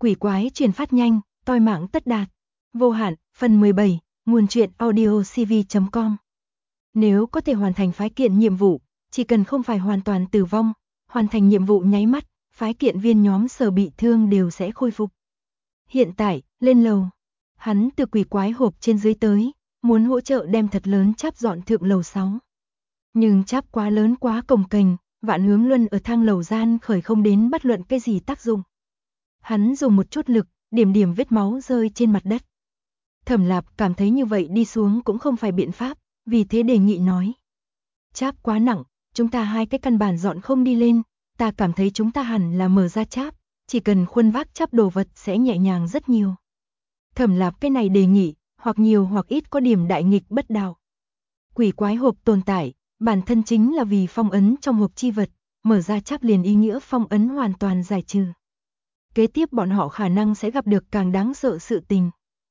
Quỷ quái truyền phát nhanh, toi mạng tất đạt. Vô hạn, phần 17, nguồn truyện audiocv.com. Nếu có thể hoàn thành phái kiện nhiệm vụ, chỉ cần không phải hoàn toàn tử vong, hoàn thành nhiệm vụ nháy mắt, phái kiện viên nhóm Sở bị thương đều sẽ khôi phục. Hiện tại, lên lầu. Hắn từ quỷ quái hộp trên dưới tới, muốn hỗ trợ đem thật lớn cháp dọn thượng lầu 6. Nhưng cháp quá lớn quá cồng kềnh, Vạn Hướng Luân ở thang lầu gian khởi không đến bất luận cái gì tác dụng. Hắn dùng một chút lực, điểm vết máu rơi trên mặt đất. Thẩm Lạp cảm thấy như vậy đi xuống cũng không phải biện pháp, vì thế đề nghị nói. Cháp quá nặng, chúng ta hai cái căn bản dọn không đi lên, ta cảm thấy chúng ta hẳn là mở ra cháp, chỉ cần khuân vác cháp đồ vật sẽ nhẹ nhàng rất nhiều. Thẩm Lạp cái này đề nghị, hoặc nhiều hoặc ít có điểm đại nghịch bất đạo. Quỷ quái hộp tồn tại, bản thân chính là vì phong ấn trong hộp chi vật, mở ra cháp liền ý nghĩa phong ấn hoàn toàn giải trừ. Kế tiếp bọn họ khả năng sẽ gặp được càng đáng sợ sự tình.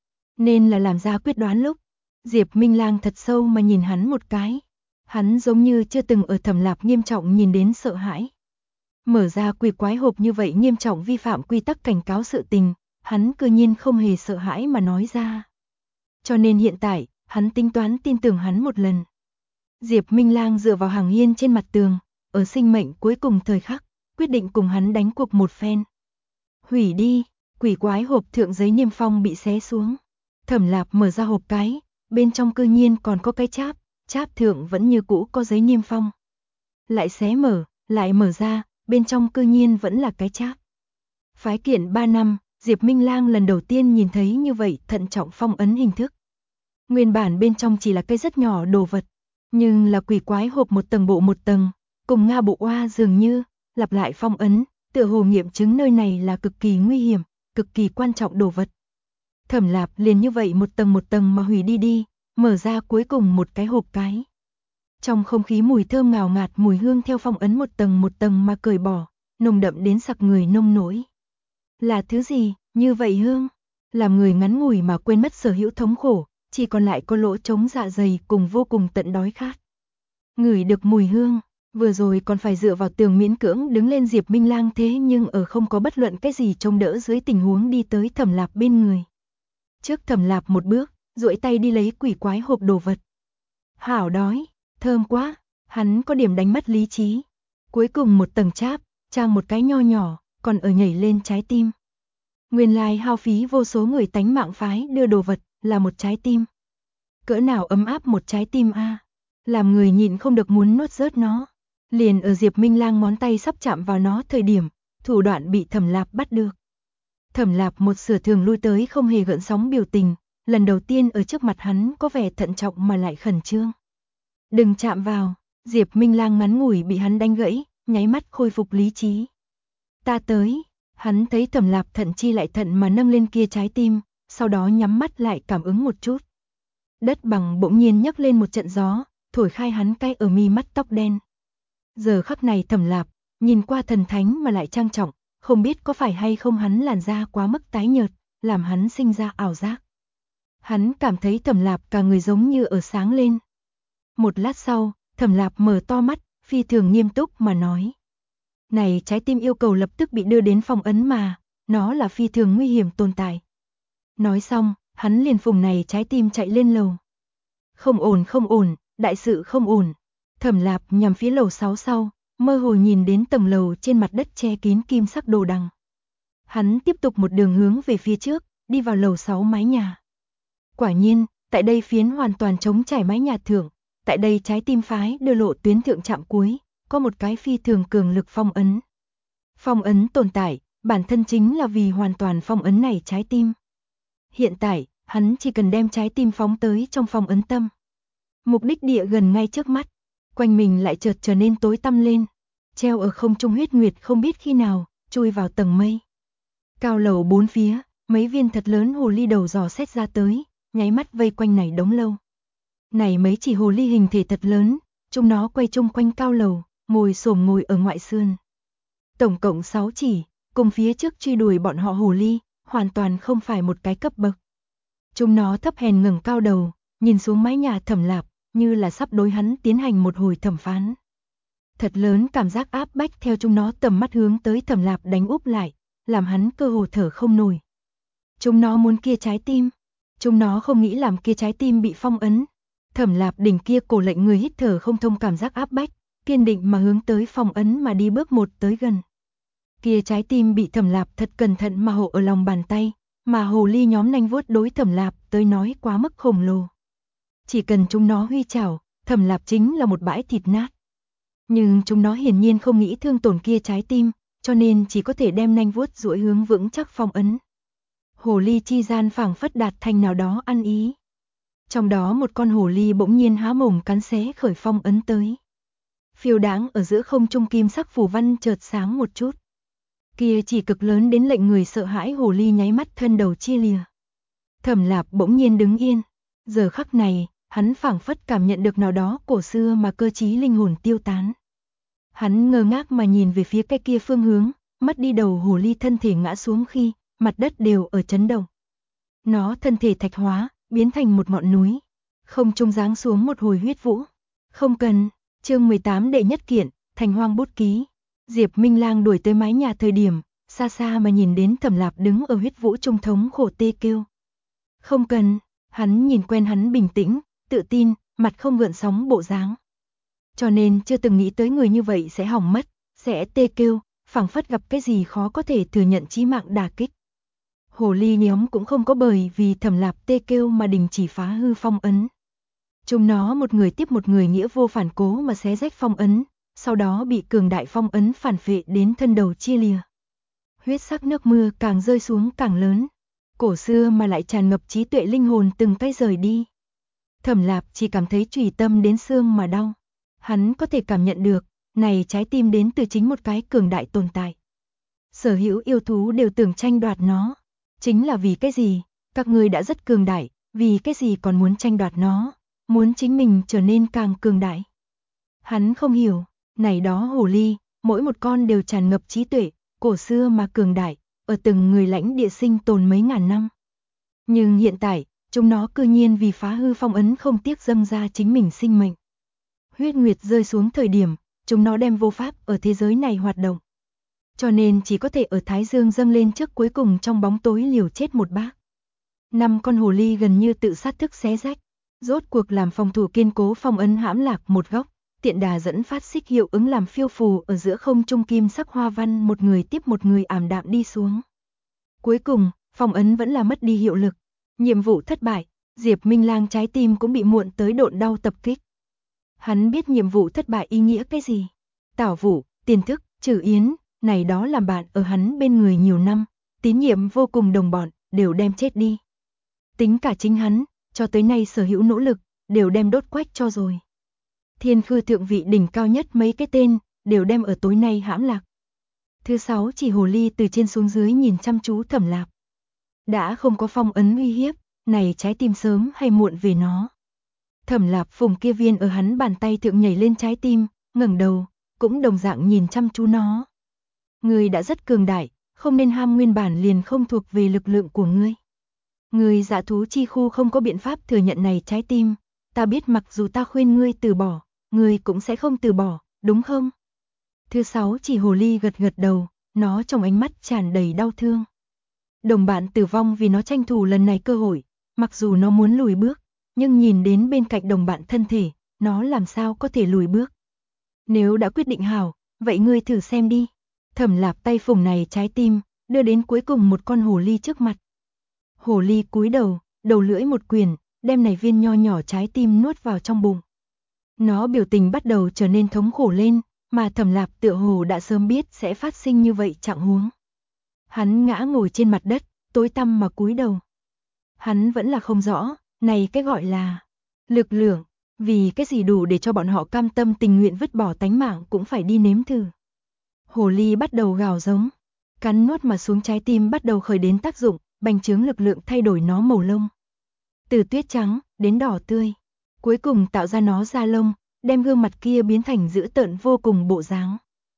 Nên là làm ra quyết đoán lúc, Diệp Minh Lang thật sâu mà nhìn hắn một cái. Hắn giống như chưa từng ở Thẩm Lạp nghiêm trọng nhìn đến sợ hãi. Mở ra quỷ quái hộp như vậy nghiêm trọng vi phạm quy tắc cảnh cáo sự tình, hắn cư nhiên không hề sợ hãi mà nói ra. Cho nên hiện tại, hắn tính toán tin tưởng hắn một lần. Diệp Minh Lang dựa vào hàng hiên trên mặt tường, ở sinh mệnh cuối cùng thời khắc, quyết định cùng hắn đánh cuộc một phen. Hủy đi, quỷ quái hộp thượng giấy niêm phong bị xé xuống. Thẩm Lạp mở ra hộp cái, bên trong cư nhiên còn có cái cháp thượng vẫn như cũ có giấy niêm phong. Lại xé mở, lại mở ra, bên trong cư nhiên vẫn là cái cháp. Phái kiện 3 năm, Diệp Minh Lang lần đầu tiên nhìn thấy như vậy thận trọng phong ấn hình thức. Nguyên bản bên trong chỉ là cái rất nhỏ đồ vật, nhưng là quỷ quái hộp một tầng bộ một tầng, cùng Nga bộ oa dường như, lặp lại phong ấn, tựa hồ nghiệm chứng nơi này là cực kỳ nguy hiểm, cực kỳ quan trọng đồ vật. Thẩm Lạp liền như vậy một tầng mà hủy đi, mở ra cuối cùng một cái hộp cái. Trong không khí mùi thơm ngào ngạt mùi hương theo phong ấn một tầng mà cởi bỏ, nồng đậm đến sặc người nông nỗi. Là thứ gì, như vậy hương? Làm người ngắn ngủi mà quên mất sở hữu thống khổ, chỉ còn lại có lỗ trống dạ dày cùng vô cùng tận đói khát. Ngửi được mùi hương, vừa rồi còn phải dựa vào tường miễn cưỡng đứng lên Diệp Minh Lang thế nhưng ở không có bất luận cái gì trông đỡ dưới tình huống đi tới Thẩm Lạp bên người. Trước Thẩm Lạp một bước, duỗi tay đi lấy quỷ quái hộp đồ vật. Hảo đói, thơm quá, hắn có điểm đánh mất lý trí. Cuối cùng một tầng cháp, trang một cái nho nhỏ, còn ở nhảy lên trái tim. Nguyên lai hao phí vô số người tánh mạng phái đưa đồ vật, là một trái tim. Cỡ nào ấm áp một trái tim a, làm người nhịn không được muốn nuốt rớt nó. Liền ở Diệp Minh Lang ngón tay sắp chạm vào nó thời điểm, thủ đoạn bị Thẩm Lạp bắt được. Thẩm Lạp một sửa thường lui tới không hề gợn sóng biểu tình, lần đầu tiên ở trước mặt hắn có vẻ thận trọng mà lại khẩn trương. Đừng chạm vào, Diệp Minh Lang ngắn ngủi bị hắn đánh gãy, nháy mắt khôi phục lý trí. Ta tới, hắn thấy Thẩm Lạp thận chi lại thận mà nâng lên kia trái tim, sau đó nhắm mắt lại cảm ứng một chút. Đất bằng bỗng nhiên nhấc lên một trận gió, thổi khai hắn cái ở mi mắt tóc đen. Giờ khắc này Thẩm Lạp, nhìn qua thần thánh mà lại trang trọng, không biết có phải hay không hắn làn da quá mức tái nhợt, làm hắn sinh ra ảo giác. Hắn cảm thấy Thẩm Lạp cả người giống như ở sáng lên. Một lát sau, Thẩm Lạp mở to mắt, phi thường nghiêm túc mà nói. Này trái tim yêu cầu lập tức bị đưa đến phong ấn mà, nó là phi thường nguy hiểm tồn tại. Nói xong, hắn liền phùng này trái tim chạy lên lầu. Không ổn, đại sự không ổn. Thẩm Lạp nhằm phía lầu 6 sau, mơ hồ nhìn đến tầng lầu trên mặt đất che kín kim sắc đồ đằng. Hắn tiếp tục một đường hướng về phía trước, đi vào lầu 6 mái nhà. Quả nhiên, tại đây phiến hoàn toàn trống trải mái nhà thượng, tại đây trái tim phái đưa lộ tuyến thượng chạm cuối, có một cái phi thường cường lực phong ấn. Phong ấn tồn tại, bản thân chính là vì hoàn toàn phong ấn này trái tim. Hiện tại, hắn chỉ cần đem trái tim phóng tới trong phong ấn tâm. Mục đích địa gần ngay trước mắt, quanh mình lại chợt trở nên tối tăm lên. Treo ở không trung huyết nguyệt không biết khi nào, chui vào tầng mây. Cao lầu bốn phía, mấy viên thật lớn hồ ly đầu dò xét ra tới, nháy mắt vây quanh này đống lâu. Này mấy chỉ hồ ly hình thể thật lớn, chúng nó quay chung quanh cao lầu, ngồi ở ngoại sườn. Tổng cộng 6 chỉ, cùng phía trước truy đuổi bọn họ hồ ly, hoàn toàn không phải một cái cấp bậc. Chúng nó thấp hèn ngẩng cao đầu, nhìn xuống mái nhà Thẩm Lạp, như là sắp đối hắn tiến hành một hồi thẩm phán. Thật lớn cảm giác áp bách theo chúng nó tầm mắt hướng tới Thẩm Lạp đánh úp lại, làm hắn cơ hồ thở không nổi. Chúng nó muốn kia trái tim. Chúng nó không nghĩ làm kia trái tim bị phong ấn. Thẩm Lạp đỉnh kia cổ lệnh người hít thở không thông cảm giác áp bách, kiên định mà hướng tới phong ấn mà đi bước một tới gần. Kia trái tim bị Thẩm Lạp thật cẩn thận mà hộ ở lòng bàn tay, mà hồ ly nhóm nanh vuốt đối Thẩm Lạp tới nói quá mức khổng lồ. Chỉ cần chúng nó huy chảo, Thẩm Lạp chính là một bãi thịt nát. Nhưng chúng nó hiển nhiên không nghĩ thương tổn kia trái tim, cho nên chỉ có thể đem nanh vuốt duỗi hướng vững chắc phong ấn. Hồ ly chi gian phảng phất đạt thành nào đó ăn ý. Trong đó một con hồ ly bỗng nhiên há mồm cắn xé khởi phong ấn tới. Phiêu đáng ở giữa không trung kim sắc phù văn chợt sáng một chút. Kia chỉ cực lớn đến lệnh người sợ hãi hồ ly nháy mắt thân đầu chia lìa. Thẩm Lạp bỗng nhiên đứng yên. Giờ khắc này, hắn phảng phất cảm nhận được nào đó cổ xưa mà cơ trí linh hồn tiêu tán. Hắn ngơ ngác mà nhìn về phía cái kia phương hướng, mất đi đầu hồ ly thân thể ngã xuống khi mặt đất đều ở chấn động. Nó thân thể thạch hóa, biến thành một ngọn núi. Không trung giáng xuống một hồi huyết vũ. Không cần, chương 18 đệ nhất kiện, Thành Hoang bút ký. Diệp Minh Lang đuổi tới mái nhà thời điểm, xa xa mà nhìn đến Thẩm Lạp đứng ở huyết vũ trung thống khổ tê kêu. Không cần, hắn nhìn quen hắn bình tĩnh, tự tin, mặt không gợn sóng bộ dáng. Cho nên chưa từng nghĩ tới người như vậy sẽ hỏng mất, sẽ tê kêu, phảng phất gặp cái gì khó có thể thừa nhận chí mạng đả kích. Hồ ly nhóm cũng không có bởi vì Thẩm Lạp tê kêu mà đình chỉ phá hư phong ấn. Chúng nó một người tiếp một người nghĩa vô phản cố mà xé rách phong ấn, sau đó bị cường đại phong ấn phản phệ đến thân đầu chia lìa. Huyết sắc nước mưa càng rơi xuống càng lớn, cổ xưa mà lại tràn ngập trí tuệ linh hồn từng cái rời đi. Thẩm Lạp chỉ cảm thấy chủy tâm đến xương mà đau. Hắn có thể cảm nhận được, này trái tim đến từ chính một cái cường đại tồn tại. Sở hữu yêu thú đều tưởng tranh đoạt nó. Chính là vì cái gì? Các ngươi đã rất cường đại, vì cái gì còn muốn tranh đoạt nó? Muốn chính mình trở nên càng cường đại. Hắn không hiểu, này đó hồ ly, mỗi một con đều tràn ngập trí tuệ, cổ xưa mà cường đại, ở từng người lãnh địa sinh tồn mấy ngàn năm. Nhưng hiện tại, chúng nó cư nhiên vì phá hư phong ấn không tiếc dâng ra chính mình sinh mệnh. Huyết nguyệt rơi xuống thời điểm, chúng nó đem vô pháp ở thế giới này hoạt động. Cho nên chỉ có thể ở Thái Dương dâng lên trước cuối cùng trong bóng tối liều chết một bác. 5 con hồ ly gần như tự sát thức xé rách, rốt cuộc làm phòng thủ kiên cố phong ấn hãm lạc một góc, tiện đà dẫn phát xích hiệu ứng làm phiêu phù ở giữa không trung kim sắc hoa văn một người tiếp một người ảm đạm đi xuống. Cuối cùng, phong ấn vẫn là mất đi hiệu lực, nhiệm vụ thất bại, Diệp Minh Lang trái tim cũng bị muộn tới độn đau tập kích. Hắn biết nhiệm vụ thất bại ý nghĩa cái gì. Tảo Vũ, Tiền Thức, Trử Yến, này đó làm bạn ở hắn bên người nhiều năm, tín nhiệm vô cùng đồng bọn, đều đem chết đi. Tính cả chính hắn, cho tới nay sở hữu nỗ lực, đều đem đốt quách cho rồi. Thiên Khư thượng vị đỉnh cao nhất mấy cái tên, đều đem ở tối nay hãm lạc. Thứ 6 chỉ hồ ly từ trên xuống dưới nhìn chăm chú Thẩm Lạp. Đã không có phong ấn uy hiếp, này trái tim sớm hay muộn về nó. Thẩm Lạp phùng kia viên ở hắn bàn tay thượng nhảy lên trái tim, ngẩng đầu, cũng đồng dạng nhìn chăm chú nó. Ngươi đã rất cường đại, không nên ham nguyên bản liền không thuộc về lực lượng của ngươi. Ngươi dạ thú chi khu không có biện pháp thừa nhận này trái tim, ta biết mặc dù ta khuyên ngươi từ bỏ, ngươi cũng sẽ không từ bỏ, đúng không? Thứ 6 chỉ hồ ly gật gật đầu, nó trong ánh mắt tràn đầy đau thương. Đồng bạn tử vong vì nó tranh thủ lần này cơ hội, mặc dù nó muốn lùi bước, nhưng nhìn đến bên cạnh đồng bạn thân thể, nó làm sao có thể lùi bước. Nếu đã quyết định hảo, vậy ngươi thử xem đi. Thẩm Lạp tay phùng này trái tim, đưa đến cuối cùng một con hồ ly trước mặt. Hồ ly cúi đầu, đầu lưỡi một quyền, đem này viên nho nhỏ trái tim nuốt vào trong bụng. Nó biểu tình bắt đầu trở nên thống khổ lên, mà Thẩm Lạp tựa hồ đã sớm biết sẽ phát sinh như vậy trạng huống. Hắn ngã ngồi trên mặt đất, tối tăm mà cúi đầu. Hắn vẫn là không rõ, này cái gọi là lực lượng, vì cái gì đủ để cho bọn họ cam tâm tình nguyện vứt bỏ tánh mạng cũng phải đi nếm thử. Hồ ly bắt đầu gào giống, cắn nuốt mà xuống trái tim bắt đầu khởi đến tác dụng, bành trướng lực lượng thay đổi nó màu lông. Từ tuyết trắng đến đỏ tươi, cuối cùng tạo ra nó da lông, đem gương mặt kia biến thành dữ tợn vô cùng bộ dáng.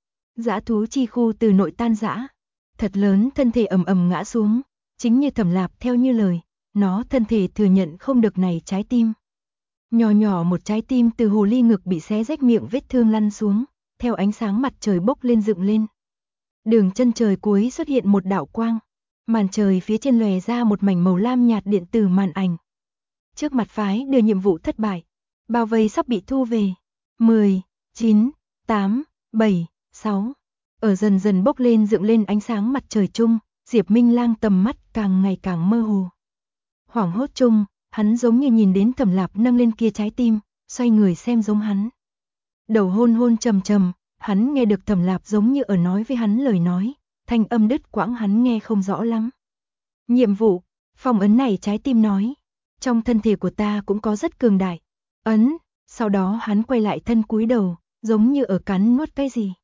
Dã thú chi khu từ nội tan rã, thật lớn thân thể ầm ầm ngã xuống, chính như Thẩm Lạp theo như lời, nó thân thể thừa nhận không được này trái tim. Nhỏ nhỏ một trái tim từ hồ ly ngực bị xé rách miệng vết thương lăn xuống, theo ánh sáng mặt trời bốc lên dựng lên. Đường chân trời cuối xuất hiện một đạo quang, màn trời phía trên lòe ra một mảnh màu lam nhạt điện tử màn ảnh. Trước mặt phái đưa nhiệm vụ thất bại, bao vây sắp bị thu về. 10, 9, 8, 7, 6. Ở dần dần bốc lên dựng lên ánh sáng mặt trời chung, Diệp Minh Lang tầm mắt càng ngày càng mơ hồ. Hoảng hốt chung, hắn giống như nhìn đến Thẩm Lạp nâng lên kia trái tim, xoay người xem giống hắn. Đầu hôn hôn trầm trầm, hắn nghe được Thẩm Lạp giống như ở nói với hắn lời nói, thanh âm đứt quãng hắn nghe không rõ lắm. Nhiệm vụ, phong ấn này trái tim nói, trong thân thể của ta cũng có rất cường đại. Ấn, sau đó hắn quay lại thân cúi đầu, giống như ở cắn nuốt cái gì.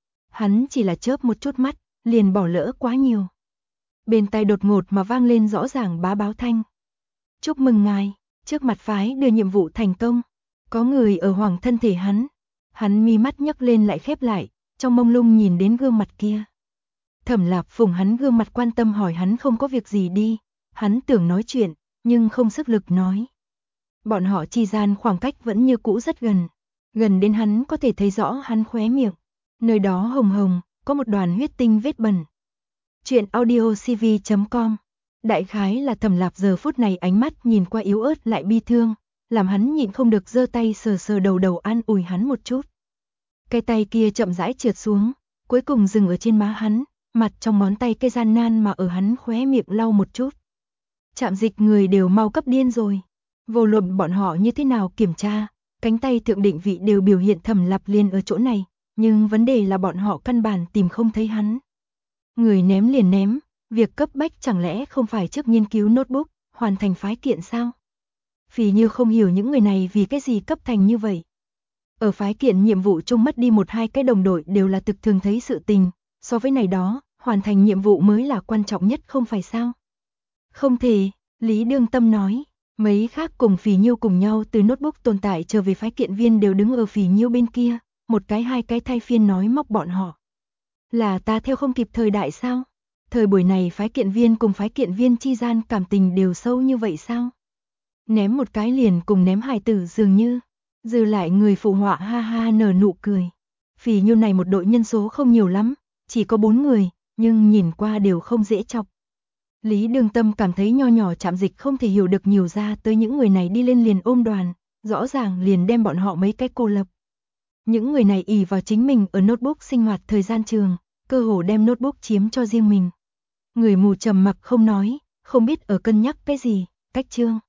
Hắn chỉ là chớp một chút mắt, liền bỏ lỡ quá nhiều. Bên tai đột ngột mà vang lên rõ ràng bá báo thanh. Chúc mừng ngài, trước mặt phái đưa nhiệm vụ thành công. Có người ở hoàng thân thể hắn. Hắn mi mắt nhấc lên lại khép lại, trong mông lung nhìn đến gương mặt kia. Thẩm Lạp phụng hắn gương mặt quan tâm hỏi hắn không có việc gì đi. Hắn tưởng nói chuyện, nhưng không sức lực nói. Bọn họ chi gian khoảng cách vẫn như cũ rất gần. Gần đến hắn có thể thấy rõ hắn khóe miệng. Nơi đó hồng hồng, có một đoàn huyết tinh vết bẩn. Chuyện audiocv.com. Đại khái là Thẩm Lạp giờ phút này ánh mắt nhìn qua yếu ớt lại bi thương, làm hắn nhịn không được giơ tay sờ sờ đầu an ủi hắn một chút. Cái tay kia chậm rãi trượt xuống, cuối cùng dừng ở trên má hắn, mặt trong ngón tay cây gian nan mà ở hắn khóe miệng lau một chút. Trạm dịch người đều mau cấp điên rồi. Vô luận bọn họ như thế nào kiểm tra, cánh tay thượng định vị đều biểu hiện Thẩm Lạp liền ở chỗ này, nhưng vấn đề là bọn họ căn bản tìm không thấy hắn. Người ném liền ném, việc cấp bách chẳng lẽ không phải trước nghiên cứu notebook, hoàn thành phái kiện sao? Phỉ Như không hiểu những người này vì cái gì cấp thành như vậy. Ở phái kiện nhiệm vụ chung mất đi 1-2 cái đồng đội đều là thực thường thấy sự tình, so với này đó, hoàn thành nhiệm vụ mới là quan trọng nhất không phải sao? Không thể, Lý Đương Tâm nói, mấy khác cùng Phỉ Nhiêu cùng nhau từ notebook tồn tại trở về phái kiện viên đều đứng ở Phỉ Nhiêu bên kia, một cái hai cái thay phiên nói móc bọn họ. Là ta theo không kịp thời đại sao? Thời buổi này phái kiện viên cùng phái kiện viên chi gian cảm tình đều sâu như vậy sao? Ném một cái liền cùng ném hài tử dường như. Dư lại người phụ họa ha ha nở nụ cười. Phỉ Nhiêu này một đội nhân số không nhiều lắm, chỉ có 4 người, nhưng nhìn qua đều không dễ chọc. Lý Đường Tâm cảm thấy nho nhỏ Trạm Dịch không thể hiểu được nhiều ra tới những người này đi lên liền ôm đoàn, rõ ràng liền đem bọn họ mấy cái cô lập. Những người này ỷ vào chính mình ở notebook sinh hoạt thời gian trường, cơ hồ đem notebook chiếm cho riêng mình. Người mù trầm mặc không nói, không biết ở cân nhắc cái gì, cách chương.